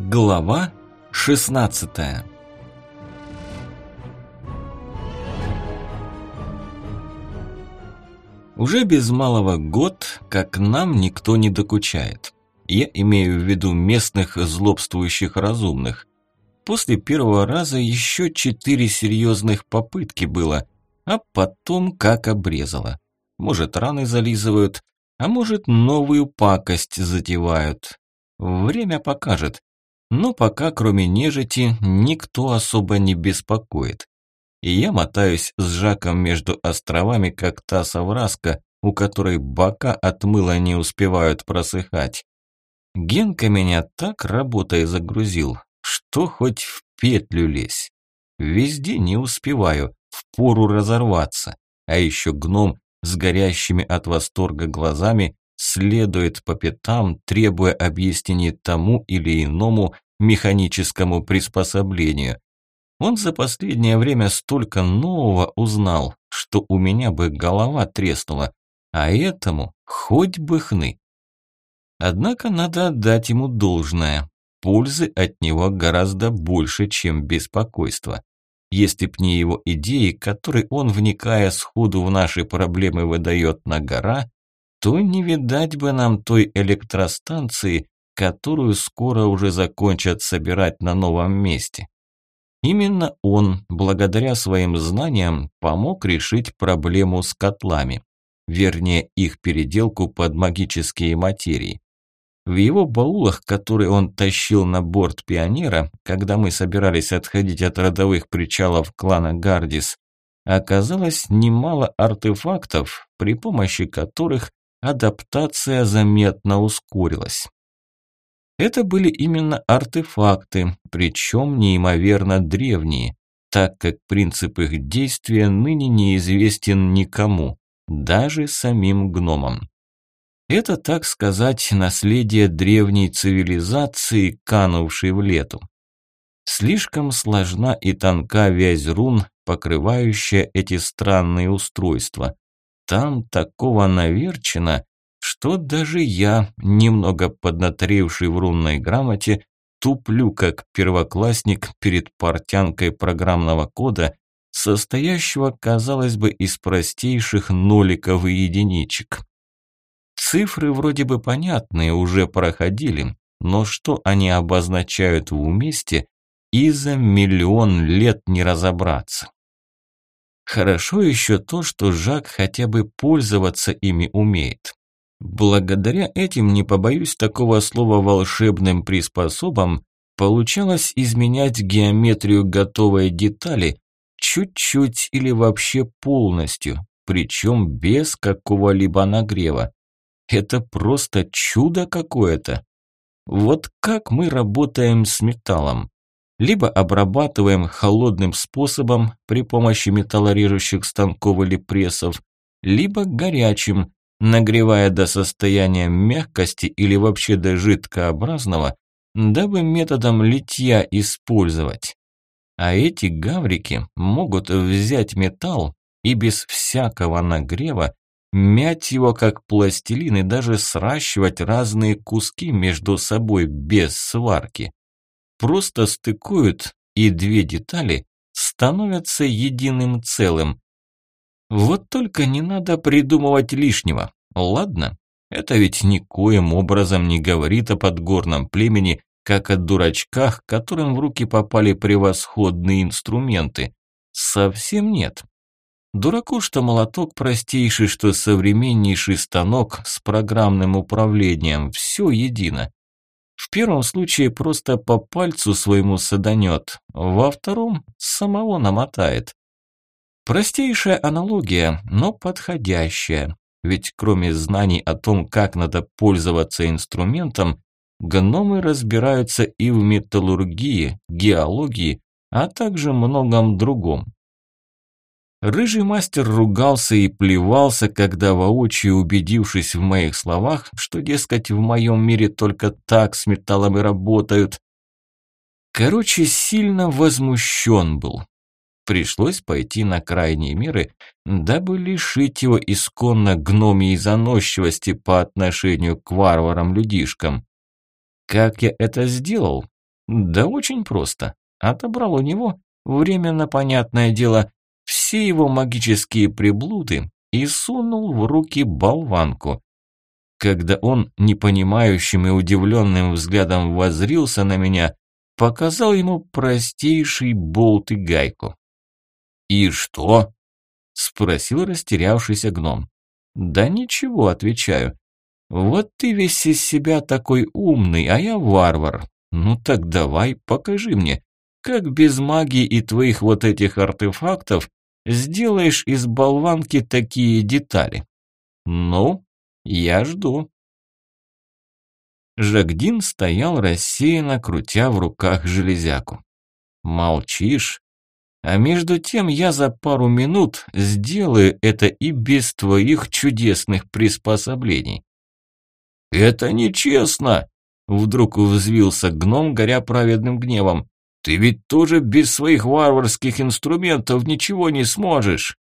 Глава 16. Уже без малого год, как нам никто не докучает. Я имею в виду местных злобствующих разумных. После первого раза еще 4 серьезных попытки было, а потом как обрезало. Может, раны зализывают, а может, новую пакость затевают. Время покажет. Но пока, кроме нежити, никто особо не беспокоит. И я мотаюсь с Жаком между островами, как та совраска, у которой бока от мыла не успевают просыхать. Генка меня так работой загрузил, что хоть в петлю лезь. Везде не успеваю, впору разорваться. А еще гном с горящими от восторга глазами следует по пятам, требуя объяснений тому или иному механическому приспособлению. Он за последнее время столько нового узнал, что у меня бы голова треснула, а этому хоть бы хны. Однако надо отдать ему должное. Пользы от него гораздо больше, чем беспокойства. Если б не его идеи, которые он, вникая сходу в наши проблемы, выдает на гора, то не видать бы нам той электростанции, которую скоро уже закончат собирать на новом месте. Именно он, благодаря своим знаниям, помог решить проблему с котлами, вернее их переделку под магические материи. В его баулах, которые он тащил на борт Пионера, когда мы собирались отходить от родовых причалов клана Гардис, оказалось немало артефактов, при помощи которых адаптация заметно ускорилась. Это были именно артефакты, причем неимоверно древние, так как принцип их действия ныне неизвестен никому, даже самим гномам. Это, так сказать, наследие древней цивилизации, канувшей в лету. Слишком сложна и тонка вязь рун, покрывающая эти странные устройства. Там такого наверчено, что даже я, немного поднаторевший в рунной грамоте, туплю как первоклассник перед портянкой программного кода, состоящего, казалось бы, из простейших ноликов и единичек. Цифры вроде бы понятные, уже проходили, но что они обозначают в уместе, и за миллион лет не разобраться. Хорошо еще то, что Жак хотя бы пользоваться ими умеет. Благодаря этим, не побоюсь такого слова, волшебным приспособам, получалось изменять геометрию готовой детали чуть-чуть или вообще полностью, причем без какого-либо нагрева. Это просто чудо какое-то. Вот как мы работаем с металлом. Либо обрабатываем холодным способом при помощи металлорежущих станков или прессов, либо горячим, нагревая до состояния мягкости или вообще до жидкообразного, дабы методом литья использовать. А эти гаврики могут взять металл и без всякого нагрева мять его как пластилин и даже сращивать разные куски между собой без сварки. Просто стыкуют, и две детали становятся единым целым. Вот только не надо придумывать лишнего, ладно? Это ведь никоим образом не говорит о подгорном племени, как о дурачках, которым в руки попали превосходные инструменты. Совсем нет. Дураку, что молоток простейший, что современнейший станок с программным управлением, все едино. В первом случае просто по пальцу своему саданет, во втором самого намотает. Простейшая аналогия, но подходящая, ведь кроме знаний о том, как надо пользоваться инструментом, гномы разбираются и в металлургии, геологии, а также многом другом. Рыжий мастер ругался и плевался, когда воочию, убедившись в моих словах, что, дескать, в моем мире только так с металлом и работают. Короче, сильно возмущен был. Пришлось пойти на крайние меры, дабы лишить его исконно гномьей заносчивости по отношению к варварам-людишкам. Как я это сделал? Да очень просто. Отобрал у него, временно понятное дело, все его магические приблуды и сунул в руки болванку. Когда он непонимающим и удивленным взглядом воззрился на меня, показал ему простейший болт и гайку. «И что?» – спросил растерявшийся гном. «Да ничего», – отвечаю. «Вот ты весь из себя такой умный, а я варвар. Ну так давай, покажи мне, как без магии и твоих вот этих артефактов сделаешь из болванки такие детали. Ну, я жду». Жагдин стоял рассеянно, крутя в руках железяку. «Молчишь? А между тем я за пару минут сделаю это и без твоих чудесных приспособлений». «Это нечестно!» – вдруг взвился гном, горя праведным гневом. «Ты ведь тоже без своих варварских инструментов ничего не сможешь!»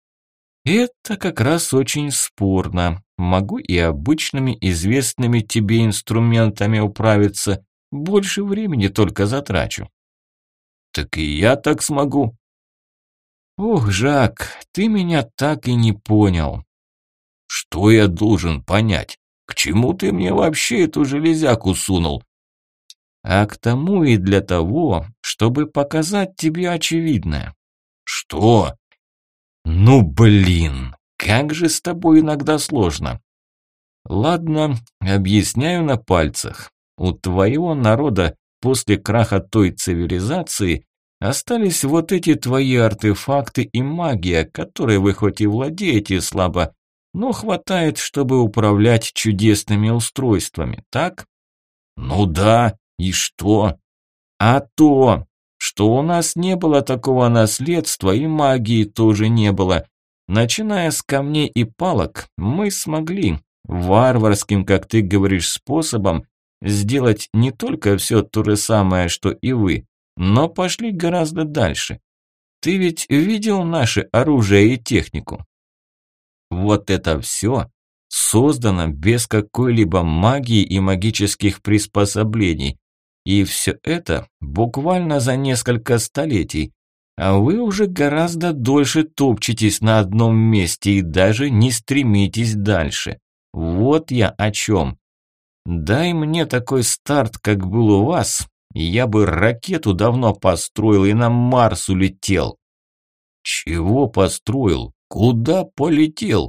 «Это как раз очень спорно. Могу и обычными, известными тебе инструментами управиться. Больше времени только затрачу». «Так и я так смогу». «Ох, Жак, ты меня так и не понял». «Что я должен понять? К чему ты мне вообще эту железяку сунул?» «А к тому и для того, чтобы показать тебе очевидное». «Что?» «Ну блин, как же с тобой иногда сложно». «Ладно, объясняю на пальцах. У твоего народа после краха той цивилизации остались вот эти твои артефакты и магия, которой вы хоть и владеете слабо, но хватает, чтобы управлять чудесными устройствами, так?» «Ну да, и что?» «А то, что у нас не было такого наследства и магии тоже не было. Начиная с камней и палок, мы смогли варварским, как ты говоришь, способом сделать не только все то же самое, что и вы, но пошли гораздо дальше. Ты ведь видел наше оружие и технику? Вот это все создано без какой-либо магии и магических приспособлений. И все это буквально за несколько столетий. А вы уже гораздо дольше топчетесь на одном месте и даже не стремитесь дальше. Вот я о чем. Дай мне такой старт, как был у вас, и я бы ракету давно построил и на Марс улетел». «Чего построил? Куда полетел?»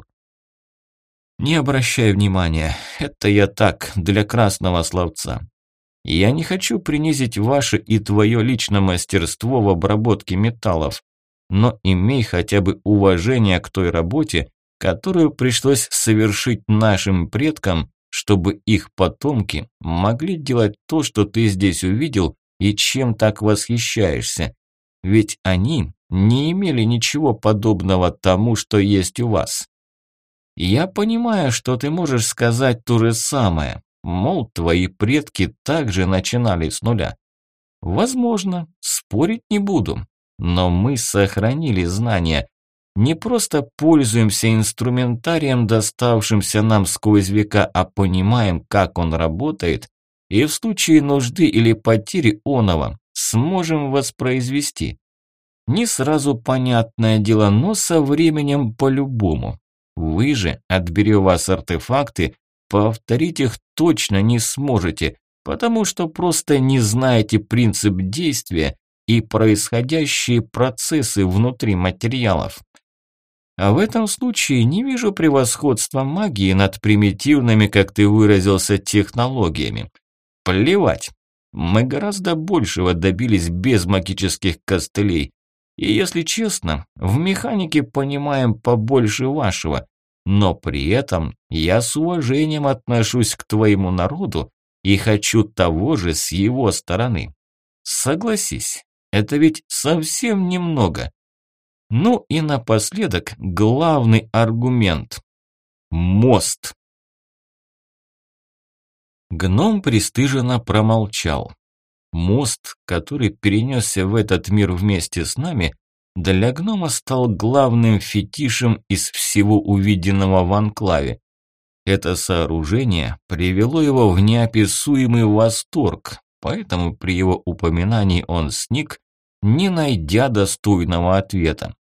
«Не обращай внимания, это я так, для красного словца. Я не хочу принизить ваше и твое личное мастерство в обработке металлов, но имей хотя бы уважение к той работе, которую пришлось совершить нашим предкам, чтобы их потомки могли делать то, что ты здесь увидел и чем так восхищаешься. Ведь они не имели ничего подобного тому, что есть у вас. Я понимаю, что ты можешь сказать то же самое, мол, твои предки также начинали с нуля. Возможно, спорить не буду, но мы сохранили знания. Не просто пользуемся инструментарием, доставшимся нам сквозь века, а понимаем, как он работает, и в случае нужды или потери оного сможем воспроизвести. Не сразу понятное дело, но со временем по-любому. Вы же, отберя у вас артефакты, повторить их точно не сможете, потому что просто не знаете принцип действия и происходящие процессы внутри материалов. А в этом случае не вижу превосходства магии над примитивными, как ты выразился, технологиями. Плевать. Мы гораздо большего добились без магических костылей. И если честно, в механике понимаем побольше вашего. Но при этом я с уважением отношусь к твоему народу и хочу того же с его стороны. Согласись, это ведь совсем немного. Ну и напоследок главный аргумент. Мост. Гном пристыженно промолчал. Мост, который перенесся в этот мир вместе с нами, для гнома стал главным фетишем из всего увиденного в анклаве. Это сооружение привело его в неописуемый восторг, поэтому при его упоминании он сник, не найдя достойного ответа.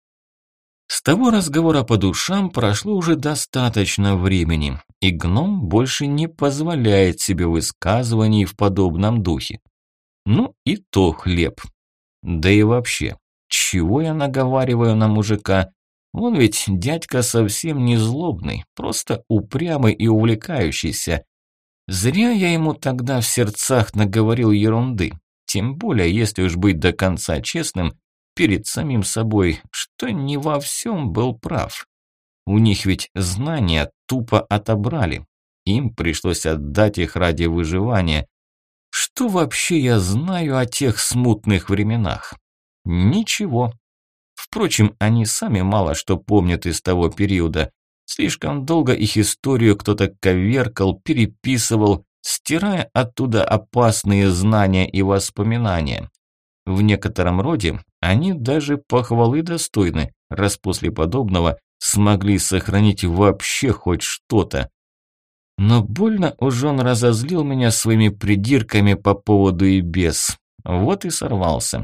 С того разговора по душам прошло уже достаточно времени, и гном больше не позволяет себе высказываний в подобном духе. Ну и то хлеб. Да и вообще, чего я наговариваю на мужика? Он ведь дядька совсем не злобный, просто упрямый и увлекающийся. Зря я ему тогда в сердцах наговорил ерунды, тем более, если уж быть до конца честным, перед самим собой, что не во всем был прав. У них ведь знания тупо отобрали. Им пришлось отдать их ради выживания. Что вообще я знаю о тех смутных временах? Ничего. Впрочем, они сами мало что помнят из того периода. Слишком долго их историю кто-то коверкал, переписывал, стирая оттуда опасные знания и воспоминания. В некотором роде они даже похвалы достойны, раз после подобного смогли сохранить вообще хоть что-то. Но больно уж он разозлил меня своими придирками по поводу и без. Вот и сорвался.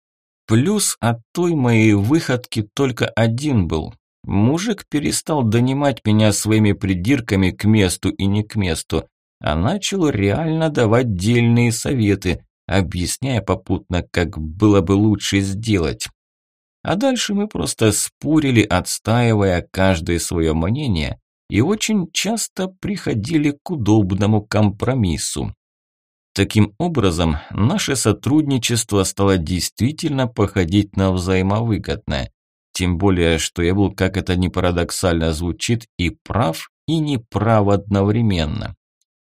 Плюс от той моей выходки только один был. Мужик перестал донимать меня своими придирками к месту и не к месту, а начал реально давать дельные советы, объясняя попутно, как было бы лучше сделать. А дальше мы просто спорили, отстаивая каждое свое мнение, и очень часто приходили к удобному компромиссу. Таким образом, наше сотрудничество стало действительно походить на взаимовыгодное. Тем более, что я был, как это ни парадоксально звучит, и прав, и неправ одновременно.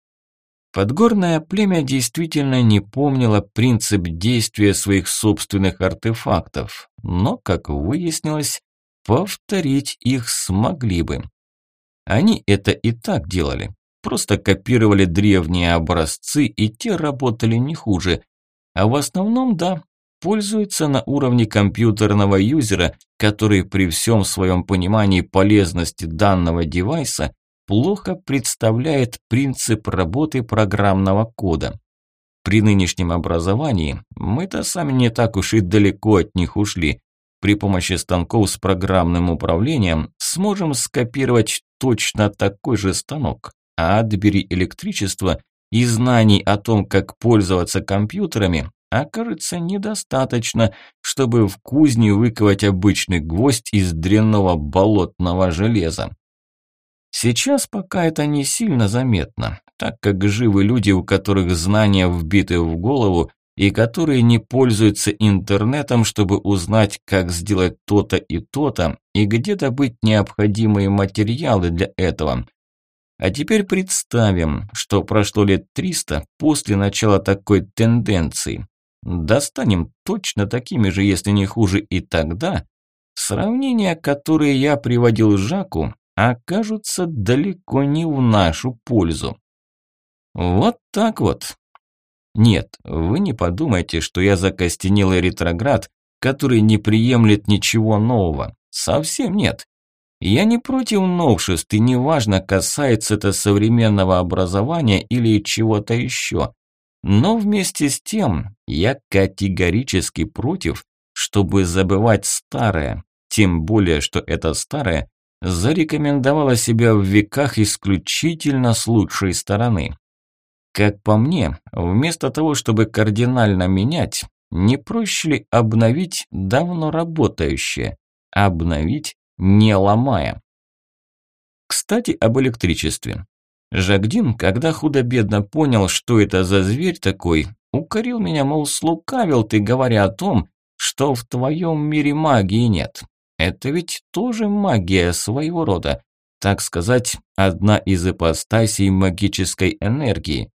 Подгорное племя действительно не помнило принцип действия своих собственных артефактов, но, как выяснилось, повторить их смогли бы. Они это и так делали, просто копировали древние образцы, и те работали не хуже. А в основном, да, пользуются на уровне компьютерного юзера, который при всем своем понимании полезности данного девайса плохо представляет принцип работы программного кода. При нынешнем образовании мы-то сами не так уж и далеко от них ушли. При помощи станков с программным управлением сможем скопировать точно такой же станок, а отбери электричество и знаний о том, как пользоваться компьютерами, окажется недостаточно, чтобы в кузне выковать обычный гвоздь из дрянного болотного железа. Сейчас пока это не сильно заметно, так как живы люди, у которых знания вбиты в голову и которые не пользуются интернетом, чтобы узнать, как сделать то-то и то-то, и где добыть необходимые материалы для этого. А теперь представим, что прошло лет 300 после начала такой тенденции. Достанем точно такими же, если не хуже, и тогда сравнения, которые я приводил Жаку, окажутся далеко не в нашу пользу. Вот так вот. Нет, вы не подумайте, что я закостенелый ретроград, который не приемлет ничего нового. Совсем нет. Я не против новшеств, и неважно, касается это современного образования или чего-то еще. Но вместе с тем я категорически против, чтобы забывать старое, тем более, что это старое зарекомендовало себя в веках исключительно с лучшей стороны. Как по мне, вместо того, чтобы кардинально менять, не проще ли обновить давно работающее, обновить не ломая? Кстати, об электричестве. Жагдин, когда худо-бедно понял, что это за зверь такой, укорил меня, мол, слукавил ты, говоря о том, что в твоем мире магии нет. Это ведь тоже магия своего рода, так сказать, одна из ипостасей магической энергии.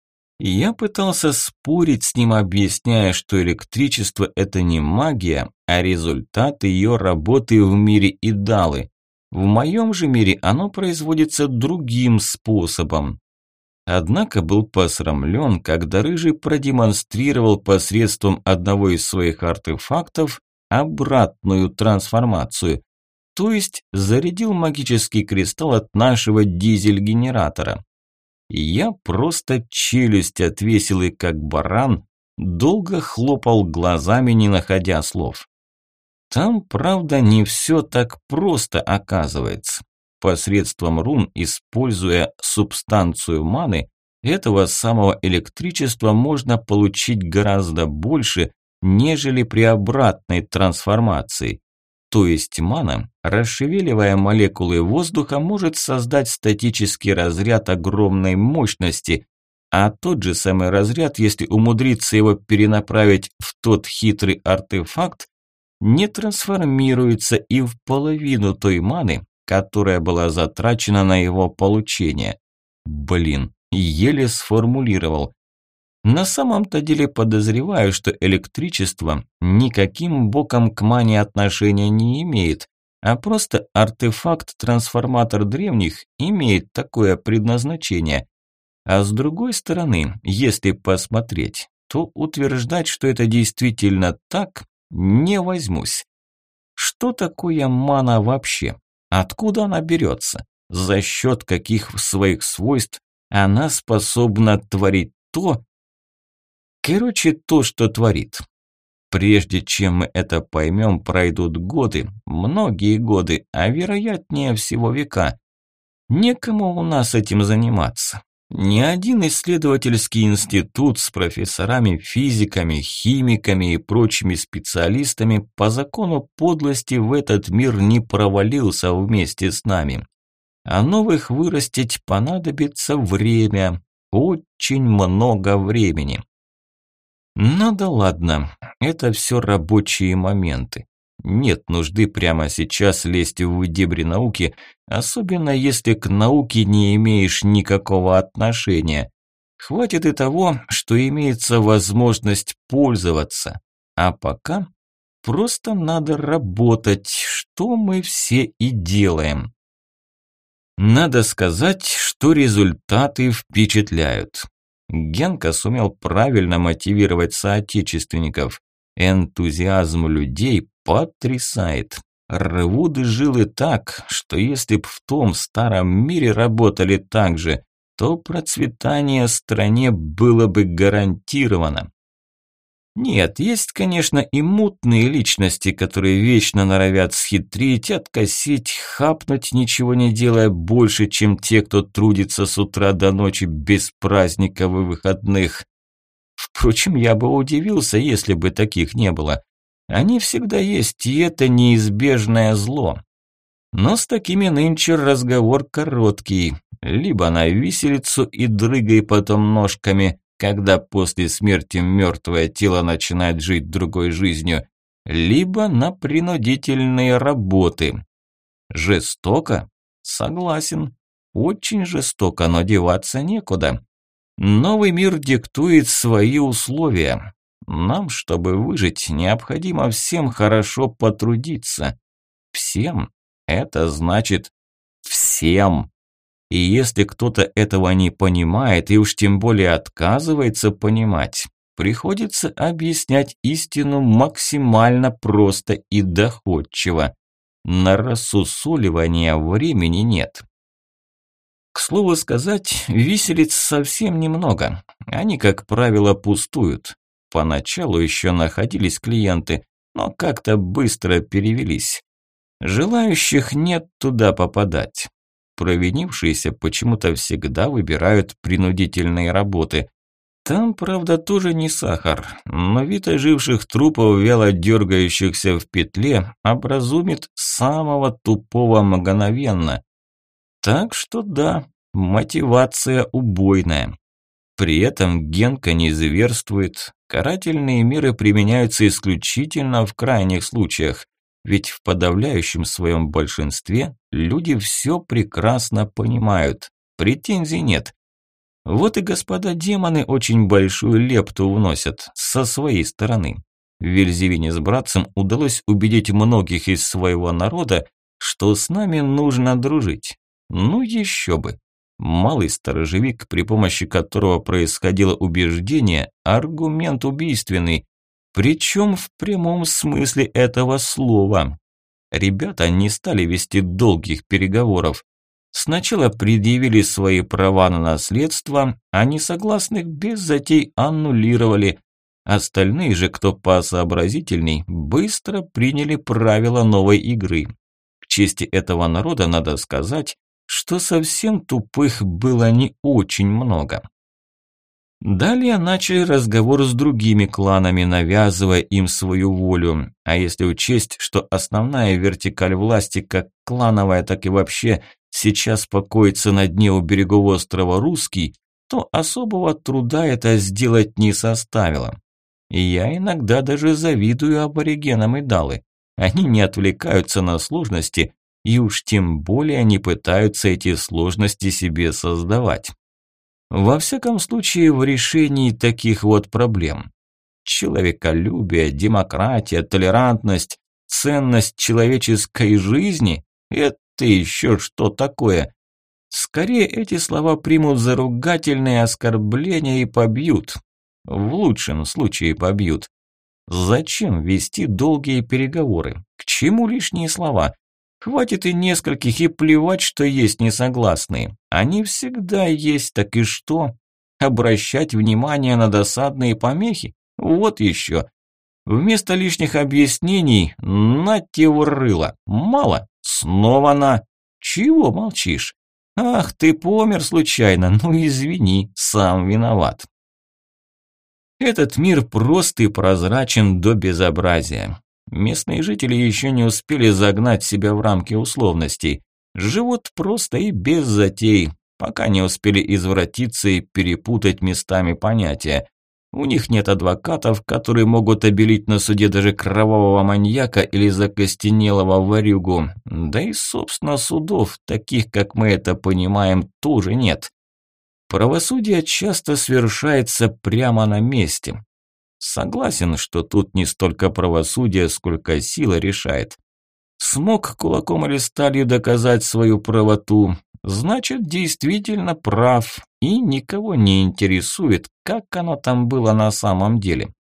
Я пытался спорить с ним, объясняя, что электричество – это не магия, а результат ее работы в мире Идалы. В моем же мире оно производится другим способом. Однако был посрамлен, когда Рыжий продемонстрировал посредством одного из своих артефактов обратную трансформацию, то есть зарядил магический кристалл от нашего дизель-генератора. Я просто челюсть отвесил и как баран долго хлопал глазами, не находя слов. Там, правда, не все так просто оказывается. Посредством рун, используя субстанцию маны, этого самого электричества можно получить гораздо больше, нежели при обратной трансформации. То есть мана, расшевеливая молекулы воздуха, может создать статический разряд огромной мощности, а тот же самый разряд, если умудриться его перенаправить в тот хитрый артефакт, не трансформируется и в половину той маны, которая была затрачена на его получение. Блин, еле сформулировал. На самом-то деле подозреваю, что электричество никаким боком к мане отношения не имеет, а просто артефакт-трансформатор древних имеет такое предназначение. А с другой стороны, если посмотреть, то утверждать, что это действительно так, не возьмусь. Что такое мана вообще? Откуда она берется? За счет каких своих свойств она способна творить то, что творит. Прежде чем мы это поймем, пройдут годы, многие годы, а вероятнее всего века. Некому у нас этим заниматься. Ни один исследовательский институт с профессорами, физиками, химиками и прочими специалистами по закону подлости в этот мир не провалился вместе с нами. А новых вырастить понадобится время, очень много времени. Ну да ладно, это все рабочие моменты. Нет нужды прямо сейчас лезть в дебри науки, особенно если к науке не имеешь никакого отношения. Хватит и того, что имеется возможность пользоваться. А пока просто надо работать, что мы все и делаем. Надо сказать, что результаты впечатляют. Генка сумел правильно мотивировать соотечественников. Энтузиазм людей потрясает. Рвут жилы так, что если б в том старом мире работали так же, то процветание стране было бы гарантировано. Нет, есть, конечно, и мутные личности, которые вечно норовят схитрить, откосить, хапнуть, ничего не делая больше, чем те, кто трудится с утра до ночи без праздников и выходных. Впрочем, я бы удивился, если бы таких не было. Они всегда есть, и это неизбежное зло. Но с такими нынче разговор короткий. Либо на виселицу и дрыгай потом ножками, когда после смерти мертвое тело начинает жить другой жизнью, либо на принудительные работы. Жестоко? Согласен. Очень жестоко, но деваться некуда. Новый мир диктует свои условия. Нам, чтобы выжить, необходимо всем хорошо потрудиться. Всем? Это значит всем. И если кто-то этого не понимает и уж тем более отказывается понимать, приходится объяснять истину максимально просто и доходчиво. На рассусоливание времени нет. К слову сказать, виселиц совсем немного. Они, как правило, пустуют. Поначалу еще находились клиенты, но как-то быстро перевелись. Желающих нет туда попадать. Провинившиеся почему-то всегда выбирают принудительные работы. Там, правда, тоже не сахар, но вид оживших трупов, вяло дергающихся в петле, образумит самого тупого мгновенно. Так что да, мотивация убойная. При этом Генка не зверствует. Карательные меры применяются исключительно в крайних случаях. Ведь в подавляющем своем большинстве люди все прекрасно понимают. Претензий нет. Вот и господа демоны очень большую лепту вносят со своей стороны. Вельзевине с братцем удалось убедить многих из своего народа, что с нами нужно дружить. Ну еще бы. Малый сторожевик, при помощи которого происходило убеждение, аргумент убийственный. Причем в прямом смысле этого слова. Ребята не стали вести долгих переговоров. Сначала предъявили свои права на наследство, а несогласных без затей аннулировали. Остальные же, кто посообразительней, быстро приняли правила новой игры. К чести этого народа надо сказать, что совсем тупых было не очень много. Далее начали разговор с другими кланами, навязывая им свою волю. А если учесть, что основная вертикаль власти, как клановая, так и вообще, сейчас покоится на дне у берегов острова Русский, то особого труда это сделать не составило. И я иногда даже завидую аборигенам Идалы. Они не отвлекаются на сложности, и уж тем более не пытаются эти сложности себе создавать. Во всяком случае, в решении таких вот проблем. Человеколюбие, демократия, толерантность, ценность человеческой жизни – это еще что такое? Скорее, эти слова примут за ругательные оскорбления и побьют. В лучшем случае побьют. Зачем вести долгие переговоры? К чему лишние слова? Хватит и нескольких, и плевать, что есть несогласные. Они всегда есть, так и что? Обращать внимание на досадные помехи? Вот еще. Вместо лишних объяснений нате в рыло. Мало? Снова на. Чего молчишь? Ах, ты помер случайно, ну извини, сам виноват. Этот мир прост и прозрачен до безобразия. Местные жители еще не успели загнать себя в рамки условностей. Живут просто и без затей, пока не успели извратиться и перепутать местами понятия. У них нет адвокатов, которые могут обелить на суде даже кровавого маньяка или закостенелого ворюгу. Да и, собственно, судов, таких, как мы это понимаем, тоже нет. Правосудие часто свершается прямо на месте. Согласен, что тут не столько правосудие, сколько сила решает. Смог кулаком или сталью доказать свою правоту, значит, действительно прав и никого не интересует, как оно там было на самом деле.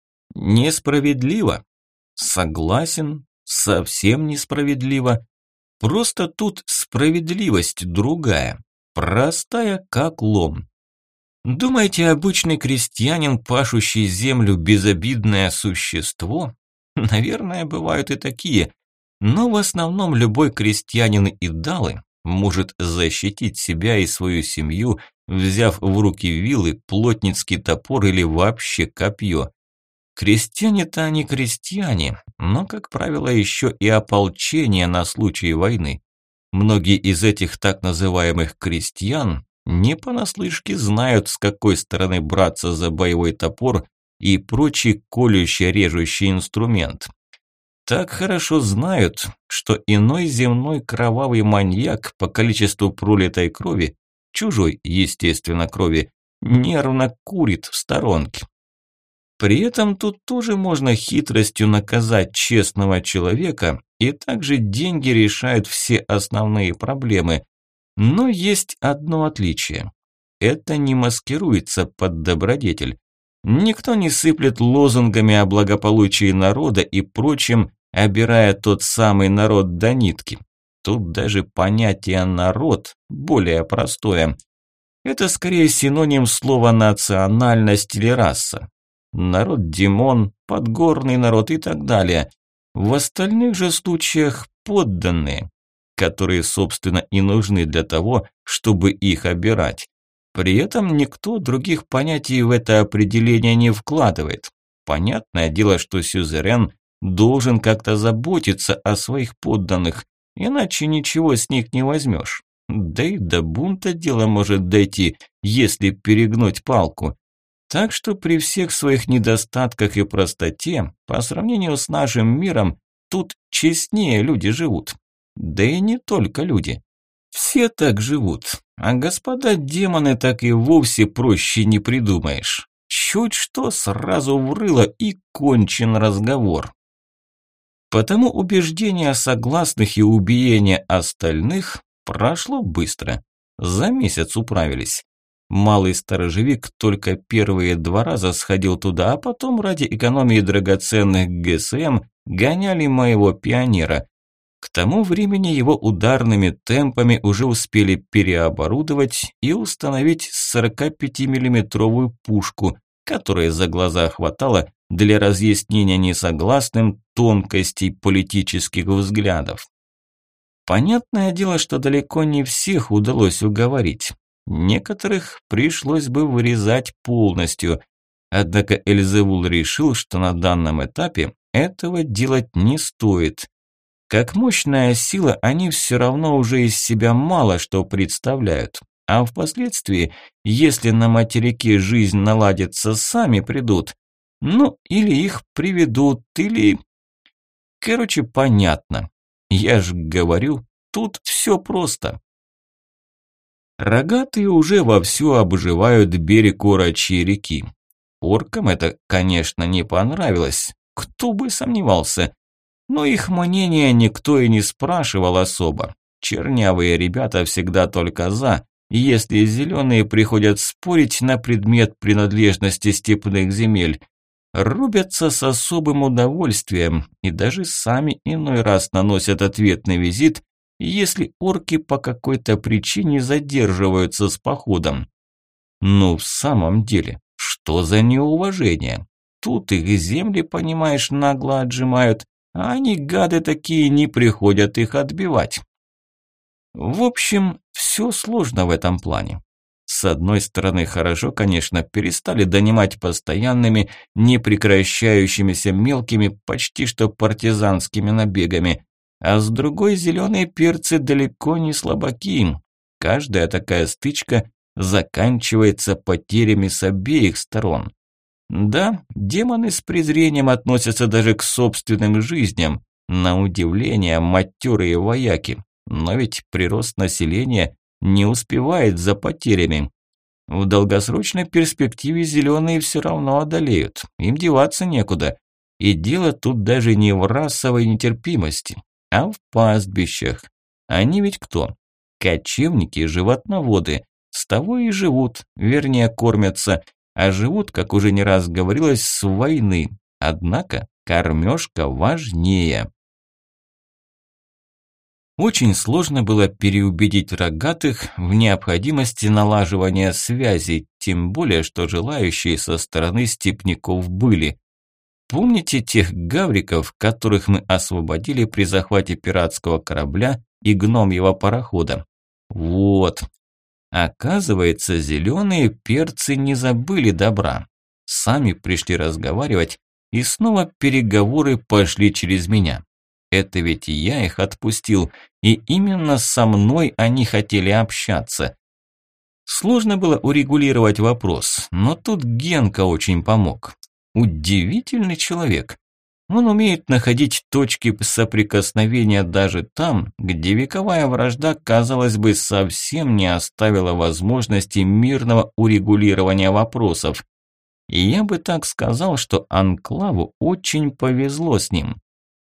Несправедливо? Согласен, совсем несправедливо. Просто тут справедливость другая, простая как лом. Думаете, обычный крестьянин, пашущий землю, безобидное существо? Наверное, бывают и такие, но в основном любой крестьянин Идалы может защитить себя и свою семью, взяв в руки вилы, плотницкий топор или вообще копье. Крестьяне-то они крестьяне, но, как правило, еще и ополчение на случай войны. Многие из этих так называемых крестьян не понаслышке знают, с какой стороны браться за боевой топор и прочий колющий-режущий инструмент. Так хорошо знают, что иной земной кровавый маньяк по количеству пролитой крови, чужой, естественно, крови, нервно курит в сторонке. При этом тут тоже можно хитростью наказать честного человека, и также деньги решают все основные проблемы. Но есть одно отличие. Это не маскируется под добродетель. Никто не сыплет лозунгами о благополучии народа и прочем, обирая тот самый народ до нитки. Тут даже понятие «народ» более простое. Это скорее синоним слова «национальность» или «раса». Народ Димон, подгорный народ и так далее. В остальных же случаях подданные, которые, собственно, и нужны для того, чтобы их обирать. При этом никто других понятий в это определение не вкладывает. Понятное дело, что сюзерен должен как-то заботиться о своих подданных, иначе ничего с них не возьмешь. Да и до бунта дело может дойти, если перегнуть палку. Так что при всех своих недостатках и простоте, по сравнению с нашим миром, тут честнее люди живут. Да и не только люди. Все так живут, а господа демоны так и вовсе проще не придумаешь. Чуть что сразу в рыло и кончен разговор. Потому убеждение согласных и убиение остальных прошло быстро. За месяц управились. Малый сторожевик только первые 2 раза сходил туда, а потом ради экономии драгоценных ГСМ гоняли моего пионера. К тому времени его ударными темпами уже успели переоборудовать и установить 45-миллиметровую пушку, которой за глаза хватало для разъяснения несогласным тонкостей политических взглядов. Понятное дело, что далеко не всех удалось уговорить. Некоторых пришлось бы вырезать полностью. Однако Эльзевул решил, что на данном этапе этого делать не стоит. Как мощная сила, они все равно уже из себя мало что представляют. А впоследствии, если на материке жизнь наладится, сами придут. Ну, или их приведут, или... Короче, понятно. Я ж говорю, тут все просто. Рогатые уже вовсю обживают берег Орочьей реки. Оркам это, конечно, не понравилось. Кто бы сомневался. Но их мнение никто и не спрашивал особо. Чернявые ребята всегда только за, если зеленые приходят спорить на предмет принадлежности степных земель. Рубятся с особым удовольствием и даже сами иной раз наносят ответный визит, если орки по какой-то причине задерживаются с походом. Ну, в самом деле, что за неуважение? Тут их земли, понимаешь, нагло отжимают, а они, гады такие, не приходят их отбивать. В общем, все сложно в этом плане. С одной стороны, хорошо, конечно, перестали донимать постоянными, непрекращающимися мелкими, почти что партизанскими набегами. А с другой, зеленые перцы далеко не слабаки. Каждая такая стычка заканчивается потерями с обеих сторон. Да, демоны с презрением относятся даже к собственным жизням. На удивление, матерые вояки. Но ведь прирост населения не успевает за потерями. В долгосрочной перспективе зеленые все равно одолеют. Им деваться некуда. И дело тут даже не в расовой нетерпимости, а в пастбищах. Они ведь кто? Кочевники, животноводы. С того и живут, вернее кормятся. А живут, как уже не раз говорилось, с войны. Однако кормежка важнее. Очень сложно было переубедить рогатых в необходимости налаживания связей, тем более, что желающие со стороны степняков были. Помните тех гавриков, которых мы освободили при захвате пиратского корабля и гномьего парохода? Вот. Оказывается, зеленые перцы не забыли добра. Сами пришли разговаривать, и снова переговоры пошли через меня. Это ведь я их отпустил, и именно со мной они хотели общаться. Сложно было урегулировать вопрос, но тут Генка очень помог. Удивительный человек. Он умеет находить точки соприкосновения даже там, где вековая вражда, казалось бы, совсем не оставила возможности мирного урегулирования вопросов. И я бы так сказал, что Анклаву очень повезло с ним.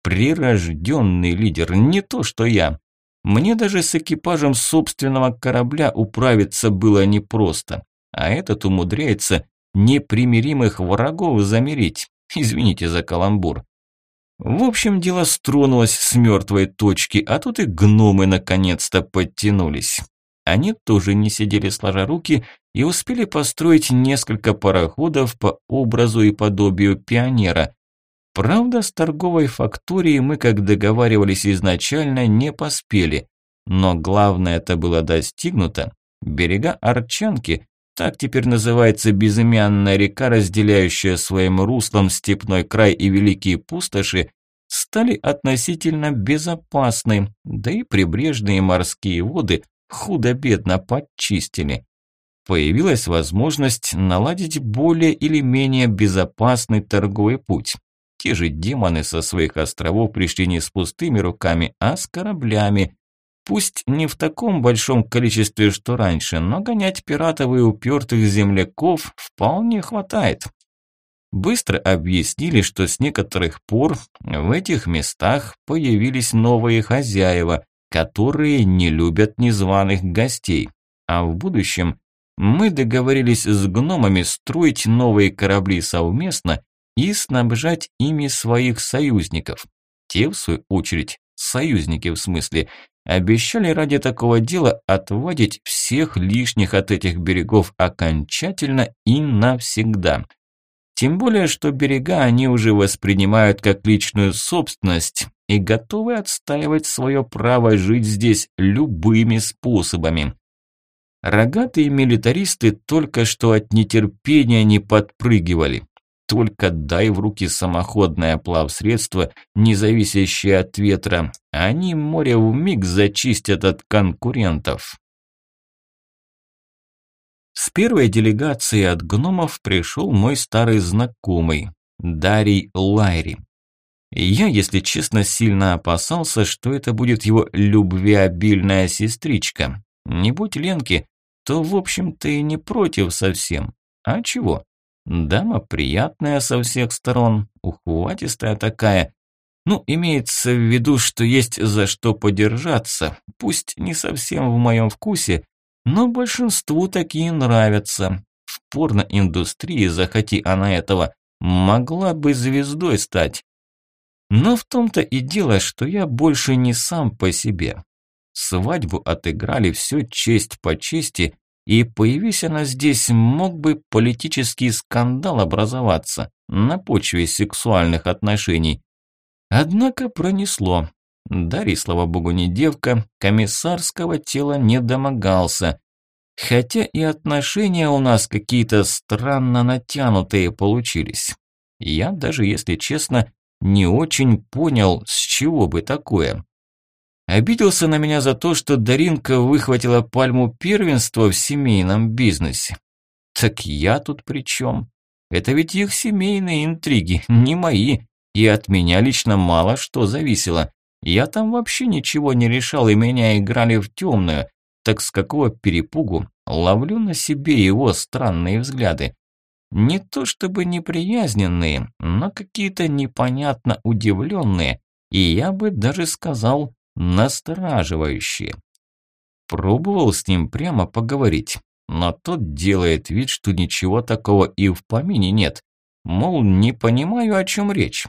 Прирожденный лидер, не то что я. Мне даже с экипажем собственного корабля управиться было непросто, а этот умудряется непримиримых врагов замерить. Извините за каламбур. В общем, дело стронулось с мертвой точки, а тут и гномы наконец-то подтянулись. Они тоже не сидели сложа руки и успели построить несколько пароходов по образу и подобию пионера. Правда, с торговой факторией мы, как договаривались изначально, не поспели. Но главное это было достигнуто. Берега Арчанки, так теперь называется безымянная река, разделяющая своим руслом степной край и великие пустоши, стали относительно безопасны, да и прибрежные морские воды худо-бедно подчистили. Появилась возможность наладить более или менее безопасный торговый путь. Те же демоны со своих островов пришли не с пустыми руками, а с кораблями. Пусть не в таком большом количестве, что раньше, но гонять пиратов и упертых земляков вполне хватает. Быстро объяснили, что с некоторых пор в этих местах появились новые хозяева, которые не любят незваных гостей. А в будущем мы договорились с гномами строить новые корабли совместно и снабжать ими своих союзников. Те, в свою очередь, союзники в смысле, обещали ради такого дела отводить всех лишних от этих берегов окончательно и навсегда. Тем более, что берега они уже воспринимают как личную собственность и готовы отстаивать свое право жить здесь любыми способами. Рогатые милитаристы только что от нетерпения не подпрыгивали. Только дай в руки самоходное плавсредство, не зависящее от ветра, они море вмиг зачистят от конкурентов. С первой делегацией от гномов пришел мой старый знакомый, Дарий Лайри. Я, если честно, сильно опасался, что это будет его любвеобильная сестричка. Не будь Ленки, то, в общем-то, и не против совсем. А чего? Дама приятная со всех сторон, ухватистая такая. Ну, имеется в виду, что есть за что подержаться, пусть не совсем в моем вкусе, но большинству такие нравятся. В порноиндустрии, захоти она этого, могла бы звездой стать. Но в том-то и дело, что я больше не сам по себе. Свадьбу отыграли все честь по чести, и появись она здесь, мог бы политический скандал образоваться на почве сексуальных отношений. Однако пронесло. Дарий, слава богу, не девка, комиссарского тела не домогался. Хотя и отношения у нас какие-то странно натянутые получились. Я даже, если честно, не очень понял, с чего бы такое. Обиделся на меня за то, что Даринка выхватила пальму первенства в семейном бизнесе. Так я тут при чем? Это ведь их семейные интриги, не мои, и от меня лично мало что зависело. Я там вообще ничего не решал, и меня играли в темную. Так с какого перепугу ловлю на себе его странные взгляды? Не то чтобы неприязненные, но какие-то непонятно удивленные, и я бы даже сказал, настораживающие. Пробовал с ним прямо поговорить, но тот делает вид, что ничего такого и в помине нет. Мол, не понимаю, о чем речь.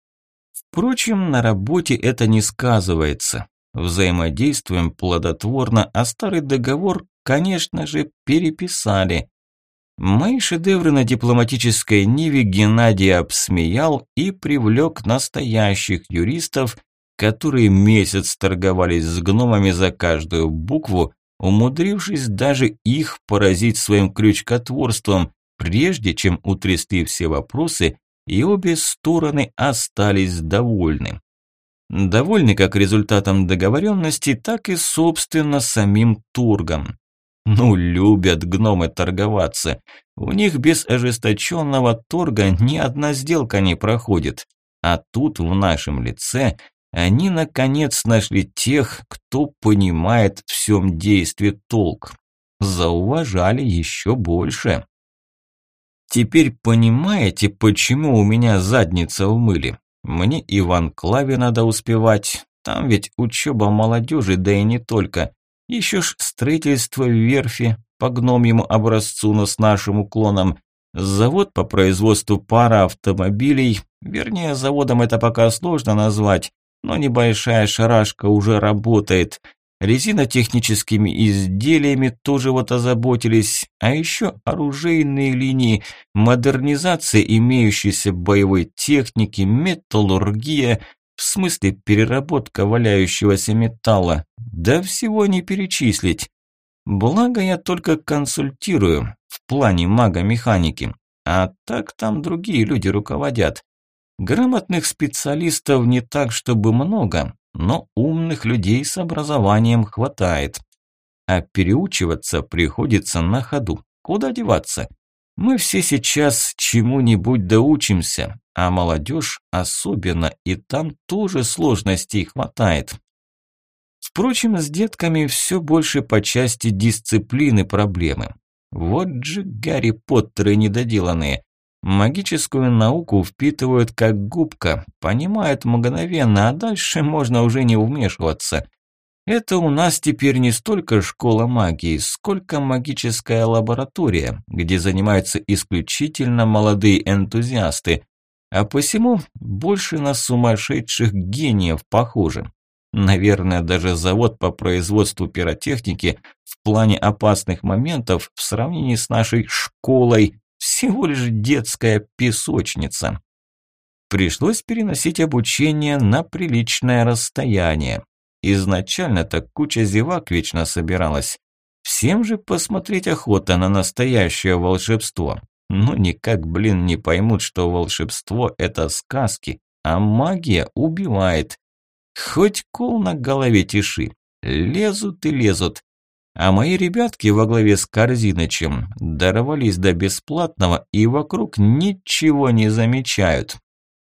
Впрочем, на работе это не сказывается. Взаимодействуем плодотворно, а старый договор, конечно же, переписали. Мои шедевры на дипломатической ниве Геннадий обсмеял и привлек настоящих юристов, которые месяц торговались с гномами за каждую букву, умудрившись даже их поразить своим крючкотворством, прежде чем утрясли все вопросы, и обе стороны остались довольны. Довольны как результатом договоренности, так и, собственно, самим торгом. Ну, любят гномы торговаться. У них без ожесточенного торга ни одна сделка не проходит. А тут в нашем лице они наконец нашли тех, кто понимает в всем действии толк. Зауважали еще больше. Теперь понимаете, почему у меня задница в мыле? Мне и в анклаве надо успевать. Там ведь учеба молодежи, да и не только. Еще ж строительство верфи по гномьему образцу, но с нашим уклоном. Завод по производству пароавтомобилей. Вернее, заводом это пока сложно назвать, но небольшая шарашка уже работает. Резинотехническими изделиями тоже вот озаботились, а еще оружейные линии, модернизация имеющейся боевой техники, металлургия, в смысле переработка валяющегося металла, да всего не перечислить. Благо я только консультирую в плане мага-механики, а так там другие люди руководят. Грамотных специалистов не так, чтобы много, но умных людей с образованием хватает. А переучиваться приходится на ходу. Куда деваться? Мы все сейчас чему-нибудь доучимся, а молодежь особенно, и там тоже сложностей хватает. Впрочем, с детками все больше по части дисциплины проблемы. Вот же Гарри Поттеры недоделанные. Магическую науку впитывают как губка, понимают мгновенно, а дальше можно уже не вмешиваться. Это у нас теперь не столько школа магии, сколько магическая лаборатория, где занимаются исключительно молодые энтузиасты, а посему больше на сумасшедших гениев похоже. Наверное, даже завод по производству пиротехники в плане опасных моментов в сравнении с нашей школой всего лишь детская песочница. Пришлось переносить обучение на приличное расстояние. Изначально-то куча зевак вечно собиралась. Всем же посмотреть охота на настоящее волшебство. Но никак, не поймут, что волшебство – это сказки, а магия убивает. Хоть кол на голове тиши. Лезут и лезут. А мои ребятки во главе с Корзинычем дорвались до бесплатного и вокруг ничего не замечают.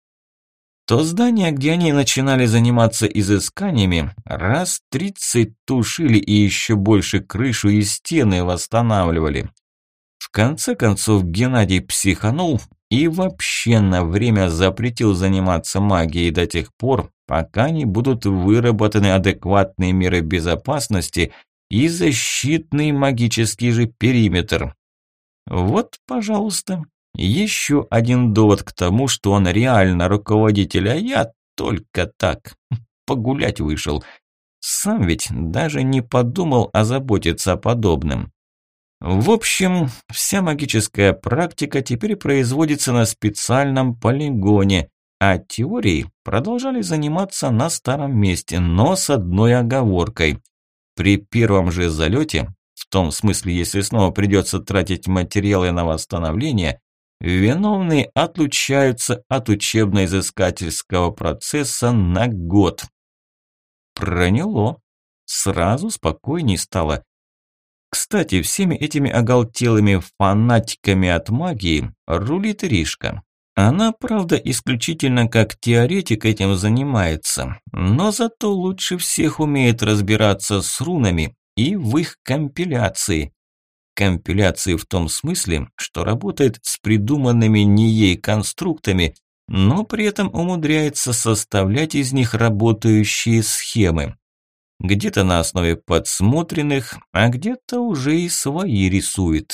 То здание, где они начинали заниматься изысканиями, раз 30 тушили и еще больше крышу и стены восстанавливали. В конце концов Геннадий психанул и вообще на время запретил заниматься магией до тех пор, пока не будут выработаны адекватные меры безопасности и защитный магический же периметр. Вот, пожалуйста. Еще один довод к тому, что он реально руководитель, а я только так, погулять вышел. Сам ведь даже не подумал озаботиться подобным. В общем, вся магическая практика теперь производится на специальном полигоне, а теорией продолжали заниматься на старом месте, но с одной оговоркой. При первом же залете, в том смысле, если снова придется тратить материалы на восстановление, виновные отлучаются от учебно-изыскательского процесса на год. Проняло. Сразу спокойней стало. Кстати, всеми этими оголтелыми фанатиками от магии рулит Иришка. Она, правда, исключительно как теоретик этим занимается, но зато лучше всех умеет разбираться с рунами и в их компиляции. Компиляции в том смысле, что работает с придуманными не ей конструктами, но при этом умудряется составлять из них работающие схемы. Где-то на основе подсмотренных, а где-то уже и свои рисует.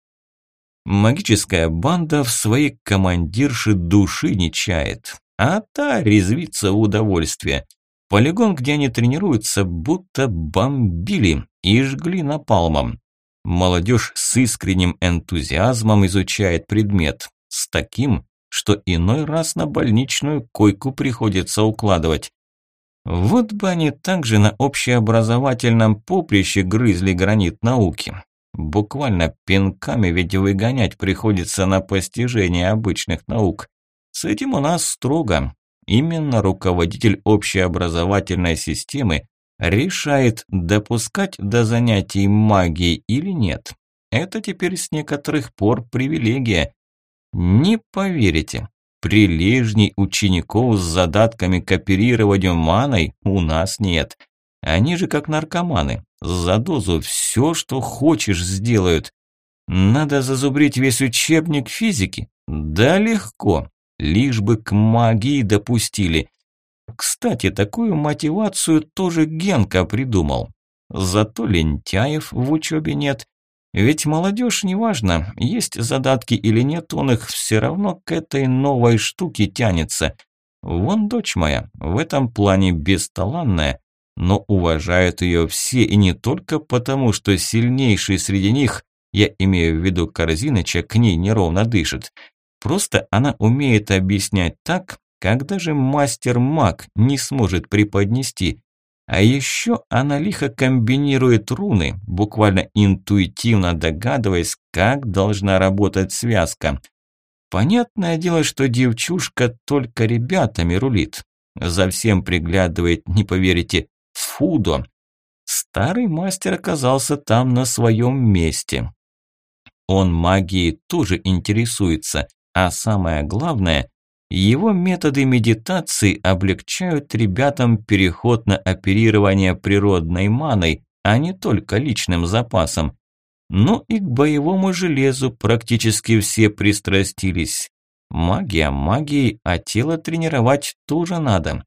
Магическая банда в своей командирше души не чает, а та резвится в удовольствие. Полигон, где они тренируются, будто бомбили и жгли напалмом. Молодежь с искренним энтузиазмом изучает предмет, с таким, что иной раз на больничную койку приходится укладывать. Вот бы они также на общеобразовательном поприще грызли гранит науки. Буквально пинками ведь выгонять приходится на постижение обычных наук. С этим у нас строго. Именно руководитель общеобразовательной системы решает, допускать до занятий магией или нет. Это теперь с некоторых пор привилегия. Не поверите, прилежней учеников с задатками к оперированию маной у нас нет. Они же как наркоманы, за дозу все, что хочешь, сделают. Надо зазубрить весь учебник физики? Да легко, лишь бы к магии допустили. Кстати, такую мотивацию тоже Генка придумал. Зато лентяев в учебе нет. Ведь молодежь, неважно, есть задатки или нет, он их все равно к этой новой штуке тянется. Вон дочь моя, в этом плане бесталанная, но уважают ее все, и не только потому, что сильнейший среди них, я имею в виду Корзиныча, к ней неровно дышит. Просто она умеет объяснять так, как даже мастер-маг не сможет преподнести. А еще она лихо комбинирует руны, буквально интуитивно догадываясь, как должна работать связка. Понятное дело, что девчушка только ребятами рулит. За всем приглядывает, не поверите, Фудо. Старый мастер оказался там на своем месте. Он магией тоже интересуется, а самое главное, его методы медитации облегчают ребятам переход на оперирование природной маной, а не только личным запасом. Но и к боевому железу практически все пристрастились. Магия магией, а тело тренировать тоже надо.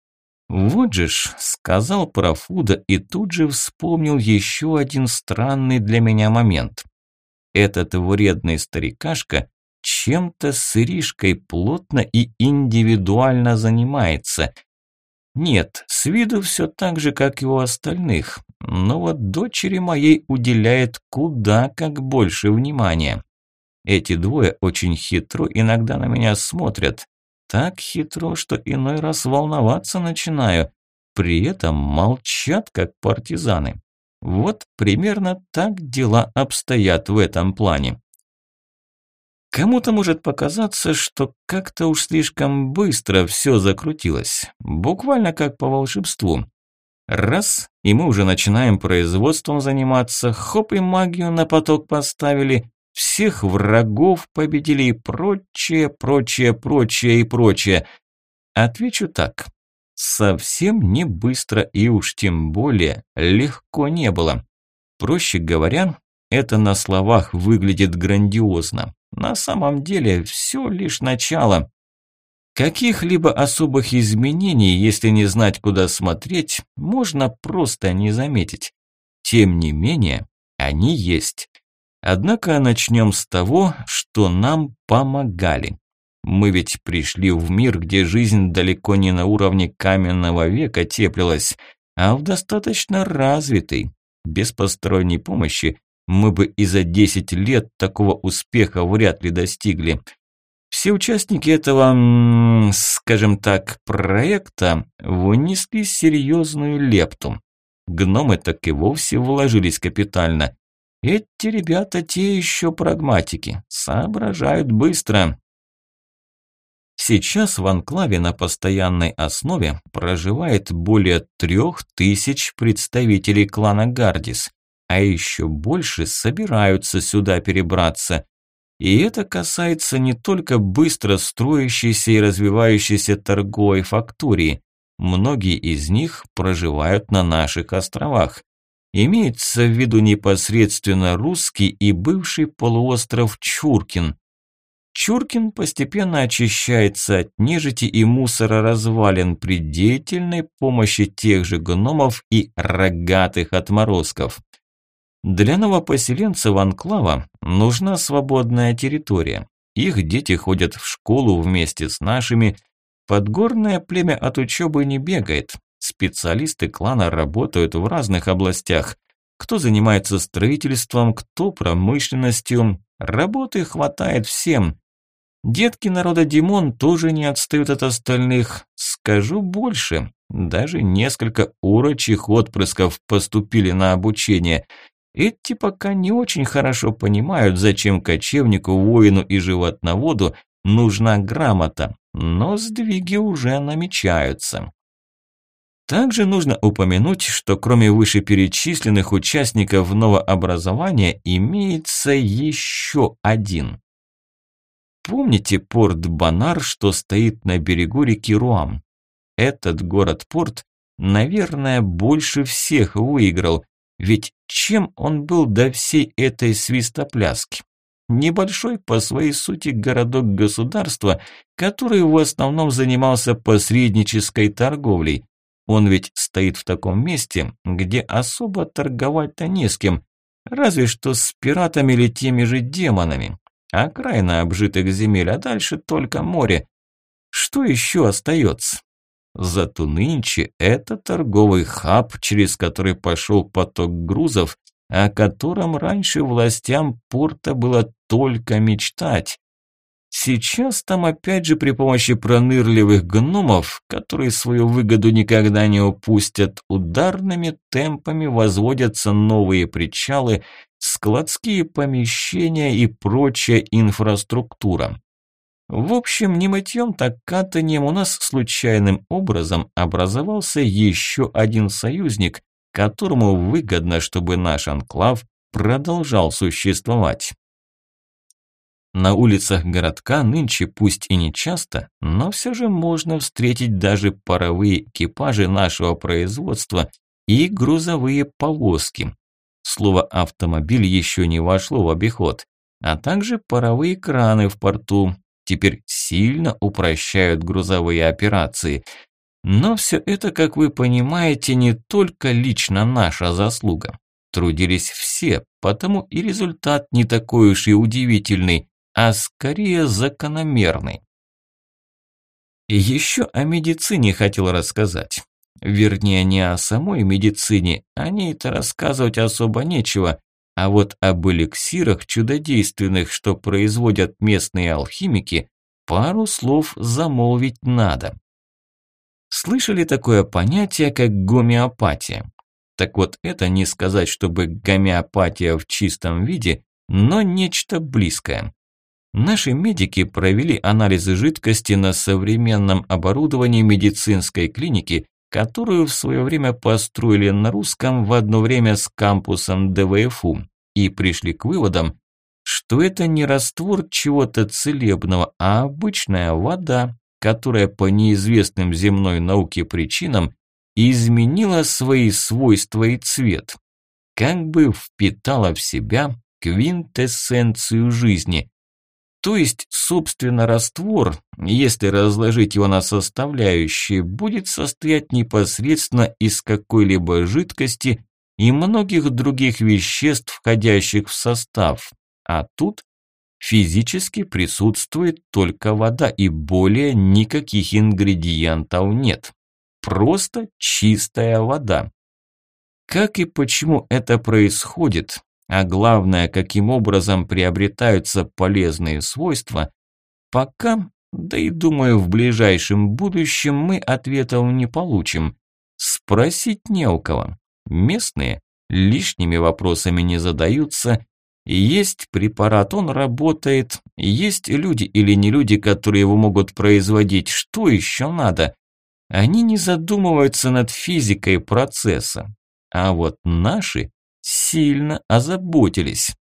Вот же ж, сказал про Фуда и тут же вспомнил еще один странный для меня момент. Этот вредный старикашка чем-то с Иришкой плотно и индивидуально занимается. Нет, с виду все так же, как и у остальных, но вот дочери моей уделяет куда как больше внимания. Эти двое очень хитро иногда на меня смотрят. Так хитро, что иной раз волноваться начинаю. При этом молчат, как партизаны. Вот примерно так дела обстоят в этом плане. Кому-то может показаться, что как-то уж слишком быстро все закрутилось. Буквально как по волшебству. Раз, и мы уже начинаем производством заниматься, хоп, и магию на поток поставили, всех врагов победили и прочее, прочее, прочее и прочее. Отвечу так. Совсем не быстро и уж тем более легко не было. Проще говоря, это на словах выглядит грандиозно. На самом деле все лишь начало. Каких-либо особых изменений, если не знать, куда смотреть, можно просто не заметить. Тем не менее, они есть. Однако начнем с того, что нам помогали. Мы ведь пришли в мир, где жизнь далеко не на уровне каменного века теплилась, а в достаточно развитый. Без посторонней помощи мы бы и за 10 лет такого успеха вряд ли достигли. Все участники этого, скажем так, проекта внесли серьезную лепту. Гномы так и вовсе вложились капитально. Эти ребята те еще прагматики, соображают быстро. Сейчас в анклаве на постоянной основе проживает более 3000 представителей клана Гардис, а еще больше собираются сюда перебраться. И это касается не только быстро строящейся и развивающейся торговой фактории. Многие из них проживают на наших островах. Имеется в виду непосредственно русский и бывший полуостров Чуркин. Чуркин постепенно очищается от нежити и мусора развалин при деятельной помощи тех же гномов и рогатых отморозков. Для новопоселенцев анклава нужна свободная территория. Их дети ходят в школу вместе с нашими. Подгорное племя от учебы не бегает. Специалисты клана работают в разных областях. Кто занимается строительством, кто промышленностью. Работы хватает всем. Детки народа Димон тоже не отстают от остальных. Скажу больше, даже несколько урочих отпрысков поступили на обучение. Эти пока не очень хорошо понимают, зачем кочевнику, воину и животноводу нужна грамота, но сдвиги уже намечаются. Также нужно упомянуть, что кроме вышеперечисленных участников новообразования имеется еще один. Помните порт Банар, что стоит на берегу реки Руам? Этот город-порт, наверное, больше всех выиграл, ведь чем он был до всей этой свистопляски? Небольшой по своей сути городок-государства, который в основном занимался посреднической торговлей. Он ведь стоит в таком месте, где особо торговать-то не с кем, разве что с пиратами или теми же демонами. Окраина обжитых земель, а дальше только море. Что еще остается? Зато нынче это торговый хаб, через который пошел поток грузов, о котором раньше властям порта было только мечтать. Сейчас там опять же при помощи пронырливых гномов, которые свою выгоду никогда не упустят, ударными темпами возводятся новые причалы, складские помещения и прочая инфраструктура. В общем, не мытьем, так катанием у нас случайным образом образовался еще один союзник, которому выгодно, чтобы наш анклав продолжал существовать. На улицах городка нынче пусть и не часто, но все же можно встретить даже паровые экипажи нашего производства и грузовые повозки. Слово «автомобиль» еще не вошло в обиход, а также паровые краны в порту. Теперь сильно упрощают грузовые операции. Но все это, как вы понимаете, не только лично наша заслуга. Трудились все, потому и результат не такой уж и удивительный, а скорее закономерный. Еще о медицине хотел рассказать. Вернее, не о самой медицине, о ней-то рассказывать особо нечего, а вот об эликсирах чудодейственных, что производят местные алхимики, пару слов замолвить надо. Слышали такое понятие, как гомеопатия? Так вот, это не сказать, чтобы гомеопатия в чистом виде, но нечто близкое. Наши медики провели анализы жидкости на современном оборудовании медицинской клиники, которую в свое время построили на Русском в одно время с кампусом ДВФУ, и пришли к выводам, что это не раствор чего-то целебного, а обычная вода, которая по неизвестным земной науке причинам изменила свои свойства и цвет, как бы впитала в себя квинтэссенцию жизни. То есть, собственно, раствор, если разложить его на составляющие, будет состоять непосредственно из какой-либо жидкости и многих других веществ, входящих в состав. А тут физически присутствует только вода и более никаких ингредиентов нет. Просто чистая вода. Как и почему это происходит, а главное, каким образом приобретаются полезные свойства, пока, да и думаю, в ближайшем будущем мы ответов не получим. Спросить не у кого. Местные лишними вопросами не задаются. Есть препарат, он работает. Есть люди или не люди, которые его могут производить. Что еще надо? Они не задумываются над физикой процесса. А вот наши сильно озаботились.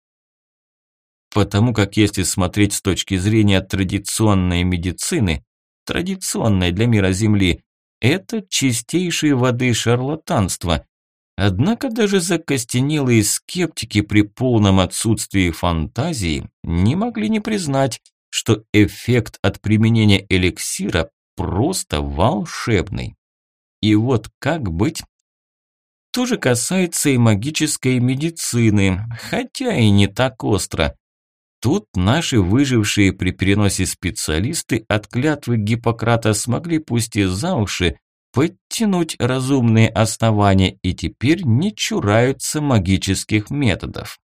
Потому как если смотреть с точки зрения традиционной медицины, традиционной для мира Земли, это чистейшей воды шарлатанство. Однако даже закостенелые скептики при полном отсутствии фантазии не могли не признать, что эффект от применения эликсира просто волшебный. И вот как быть? То же касается и магической медицины, хотя и не так остро. Тут наши выжившие при переносе специалисты от клятвы Гиппократа смогли, пусть и за уши, подтянуть разумные основания и теперь не чураются магических методов.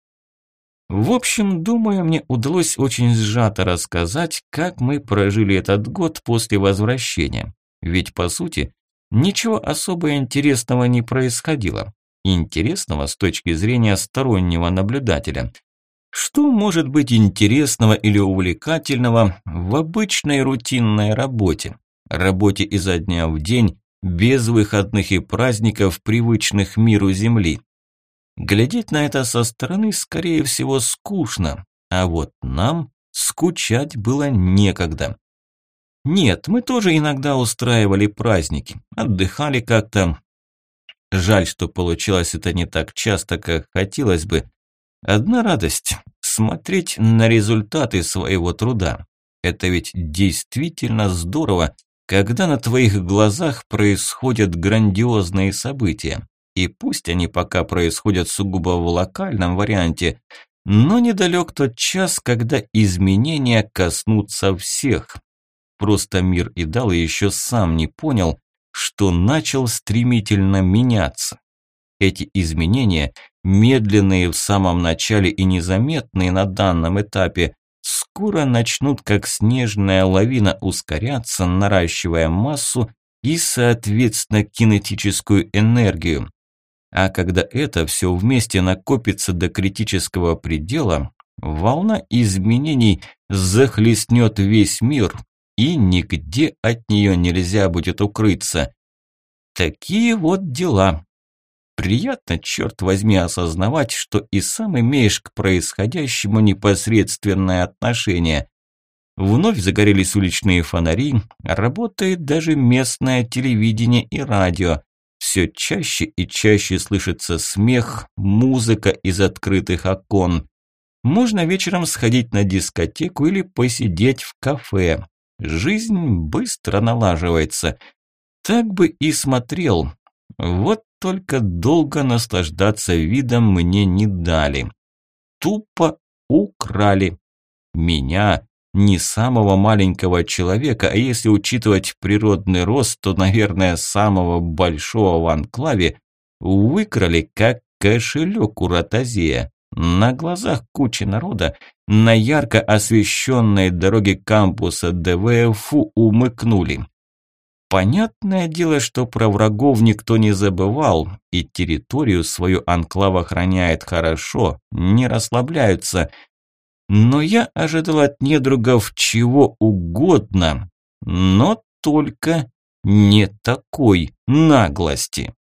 В общем, думаю, мне удалось очень сжато рассказать, как мы прожили этот год после возвращения. Ведь, по сути, ничего особо интересного не происходило. Интересного с точки зрения стороннего наблюдателя. Что может быть интересного или увлекательного в обычной рутинной работе? Работе изо дня в день, без выходных и праздников, привычных миру Земли. Глядеть на это со стороны, скорее всего, скучно, а вот нам скучать было некогда. Нет, мы тоже иногда устраивали праздники, отдыхали как-то. Жаль, что получилось это не так часто, как хотелось бы. Одна радость – смотреть на результаты своего труда. Это ведь действительно здорово, когда на твоих глазах происходят грандиозные события. И пусть они пока происходят сугубо в локальном варианте, но недалек тот час, когда изменения коснутся всех. Просто мир Идалы еще сам не понял, что начал стремительно меняться. Эти изменения, медленные в самом начале и незаметные на данном этапе, скоро начнут как снежная лавина ускоряться, наращивая массу и, соответственно, кинетическую энергию. А когда это все вместе накопится до критического предела, волна изменений захлестнет весь мир, и нигде от нее нельзя будет укрыться. Такие вот дела. Приятно, черт возьми, осознавать, что и сам имеешь к происходящему непосредственное отношение. Вновь загорелись уличные фонари, работает даже местное телевидение и радио. Все чаще и чаще слышится смех, музыка из открытых окон. Можно вечером сходить на дискотеку или посидеть в кафе. Жизнь быстро налаживается. Так бы и смотрел. Вот только долго наслаждаться видом мне не дали. Тупо украли. Меня, не самого маленького человека, а если учитывать природный рост, то, наверное, самого большого в анклаве, выкрали как кошелек у ротозея. На глазах кучи народа на ярко освещенной дороге кампуса ДВФУ умыкнули. Понятное дело, что про врагов никто не забывал, и территорию свою анклав охраняет хорошо, не расслабляются. Но я ожидал от недругов чего угодно, но только не такой наглости.